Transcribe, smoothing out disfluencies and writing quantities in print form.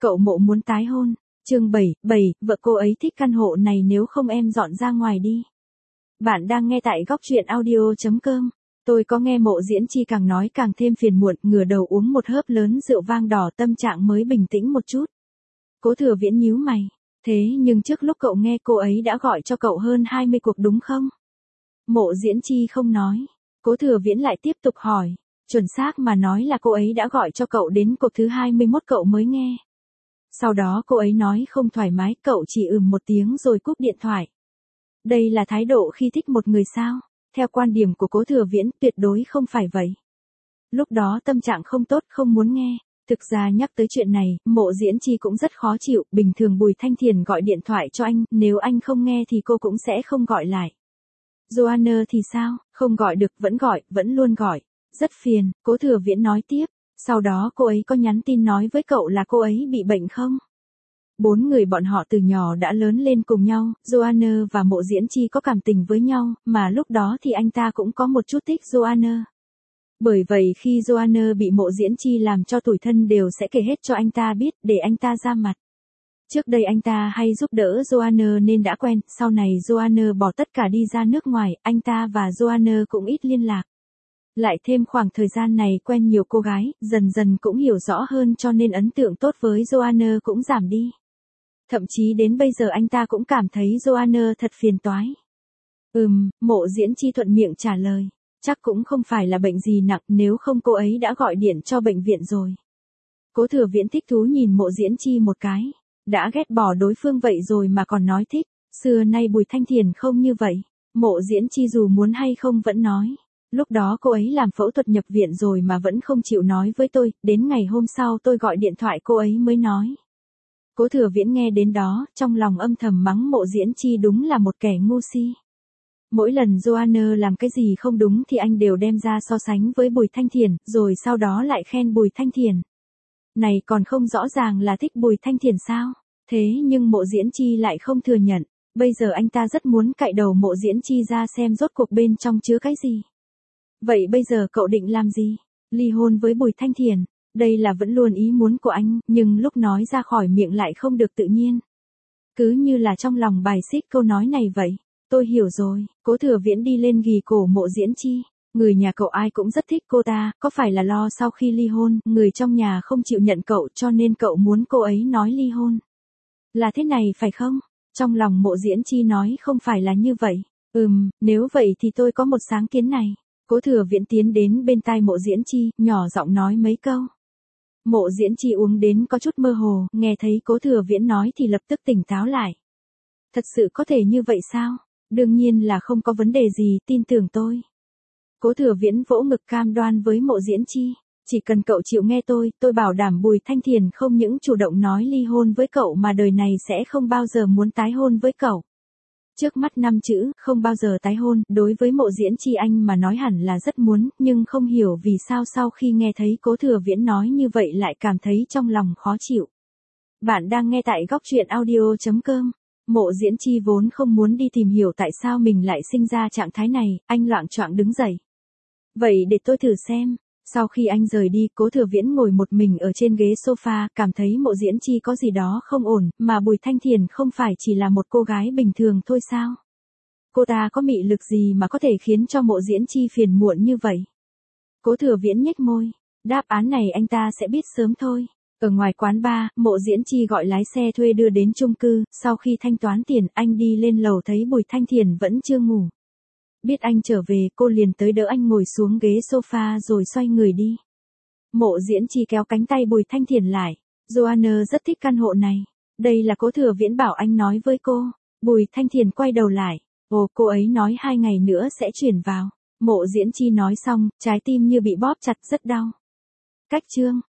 Cậu Mộ muốn tái hôn. Chương 7, vợ cô ấy thích căn hộ này nếu không em dọn ra ngoài đi. Bạn đang nghe tại góc truyện audio.com. Tôi có nghe Mộ Diễn Chi càng nói càng thêm phiền muộn, ngửa đầu uống một hớp lớn rượu vang đỏ, tâm trạng mới bình tĩnh một chút. Cố Thừa Viễn nhíu mày. Thế nhưng trước lúc cậu nghe cô ấy đã gọi cho cậu hơn 20 cuộc đúng không? Mộ Diễn Chi không nói. Cố Thừa Viễn lại tiếp tục hỏi. Chuẩn xác mà nói là cô ấy đã gọi cho cậu đến cuộc thứ 21 cậu mới nghe. Sau đó cô ấy nói không thoải mái, cậu chỉ một tiếng rồi cúp điện thoại. Đây là thái độ khi thích một người sao? Theo quan điểm của Cố Thừa Viễn, tuyệt đối không phải vậy. Lúc đó tâm trạng không tốt, không muốn nghe. Thực ra nhắc tới chuyện này, Mộ Diễn Chi cũng rất khó chịu, bình thường Bùi Thanh Thiền gọi điện thoại cho anh, nếu anh không nghe thì cô cũng sẽ không gọi lại. Joanna thì sao, không gọi được vẫn gọi, vẫn luôn gọi. Rất phiền, Cố Thừa Viễn nói tiếp. Sau đó cô ấy có nhắn tin nói với cậu là cô ấy bị bệnh không? 4 người bọn họ từ nhỏ đã lớn lên cùng nhau, Joanna và Mộ Diễn Chi có cảm tình với nhau, mà lúc đó thì anh ta cũng có một chút thích Joanna. Bởi vậy khi Joanna bị Mộ Diễn Chi làm cho tủi thân đều sẽ kể hết cho anh ta biết để anh ta ra mặt. Trước đây anh ta hay giúp đỡ Joanna nên đã quen, sau này Joanna bỏ tất cả đi ra nước ngoài, anh ta và Joanna cũng ít liên lạc. Lại thêm khoảng thời gian này quen nhiều cô gái, dần dần cũng hiểu rõ hơn cho nên ấn tượng tốt với Joanna cũng giảm đi. Thậm chí đến bây giờ anh ta cũng cảm thấy Joanna thật phiền toái. Mộ Diễn Chi thuận miệng trả lời. Chắc cũng không phải là bệnh gì nặng, nếu không cô ấy đã gọi điện cho bệnh viện rồi. Cố Thừa Viễn thích thú nhìn Mộ Diễn Chi một cái. Đã ghét bỏ đối phương vậy rồi mà còn nói thích. Xưa nay Bùi Thanh Thiền không như vậy. Mộ Diễn Chi dù muốn hay không vẫn nói. Lúc đó cô ấy làm phẫu thuật nhập viện rồi mà vẫn không chịu nói với tôi, đến ngày hôm sau tôi gọi điện thoại cô ấy mới nói. Cố Thừa Viễn nghe đến đó, trong lòng âm thầm mắng Mộ Diễn Chi đúng là một kẻ ngu si. Mỗi lần Joanna làm cái gì không đúng thì anh đều đem ra so sánh với Bùi Thanh Thiền, rồi sau đó lại khen Bùi Thanh Thiền. Này còn không rõ ràng là thích Bùi Thanh Thiền sao? Thế nhưng Mộ Diễn Chi lại không thừa nhận, bây giờ anh ta rất muốn cạy đầu Mộ Diễn Chi ra xem rốt cuộc bên trong chứa cái gì. Vậy bây giờ cậu định làm gì? Ly hôn với Bùi Thanh Thiền. Đây là vẫn luôn ý muốn của anh, nhưng lúc nói ra khỏi miệng lại không được tự nhiên. Cứ như là trong lòng bài xích câu nói này vậy. Tôi hiểu rồi, Cố Thừa Viễn đi lên ghì cổ Mộ Diễn Chi. Người nhà cậu ai cũng rất thích cô ta, có phải là lo sau khi ly hôn, người trong nhà không chịu nhận cậu cho nên cậu muốn cô ấy nói ly hôn? Là thế này phải không? Trong lòng Mộ Diễn Chi nói không phải là như vậy. Nếu vậy thì tôi có một sáng kiến này. Cố Thừa Viễn tiến đến bên tai Mộ Diễn Chi, nhỏ giọng nói mấy câu. Mộ Diễn Chi uống đến có chút mơ hồ, nghe thấy Cố Thừa Viễn nói thì lập tức tỉnh táo lại. Thật sự có thể như vậy sao? Đương nhiên là không có vấn đề gì, tin tưởng tôi. Cố Thừa Viễn vỗ ngực cam đoan với Mộ Diễn Chi. Chỉ cần cậu chịu nghe tôi bảo đảm Bùi Thanh Thiền không những chủ động nói ly hôn với cậu mà đời này sẽ không bao giờ muốn tái hôn với cậu. Trước mắt 5 chữ, không bao giờ tái hôn, đối với Mộ Diễn Chi anh mà nói hẳn là rất muốn, nhưng không hiểu vì sao sau khi nghe thấy Cố Thừa Viễn nói như vậy lại cảm thấy trong lòng khó chịu. Bạn đang nghe tại góc truyện audio.com. Mộ Diễn Chi vốn không muốn đi tìm hiểu tại sao mình lại sinh ra trạng thái này, anh loạng choạng đứng dậy. Vậy để tôi thử xem. Sau khi anh rời đi, Cố Thừa Viễn ngồi một mình ở trên ghế sofa, cảm thấy Mộ Diễn Chi có gì đó không ổn, mà Bùi Thanh Thiền không phải chỉ là một cô gái bình thường thôi sao? Cô ta có mị lực gì mà có thể khiến cho Mộ Diễn Chi phiền muộn như vậy? Cố Thừa Viễn nhếch môi, đáp án này anh ta sẽ biết sớm thôi. Ở ngoài quán bar, Mộ Diễn Chi gọi lái xe thuê đưa đến chung cư, sau khi thanh toán tiền, anh đi lên lầu thấy Bùi Thanh Thiền vẫn chưa ngủ. Biết anh trở về, cô liền tới đỡ anh ngồi xuống ghế sofa rồi xoay người đi. Mộ Diễn Chi kéo cánh tay Bùi Thanh Thiền lại. Joanna rất thích căn hộ này. Đây là Cố Thừa Viễn bảo anh nói với cô. Bùi Thanh Thiền quay đầu lại. Ồ, cô ấy nói 2 ngày nữa sẽ chuyển vào. Mộ Diễn Chi nói xong, trái tim như bị bóp chặt rất đau. Cách chương.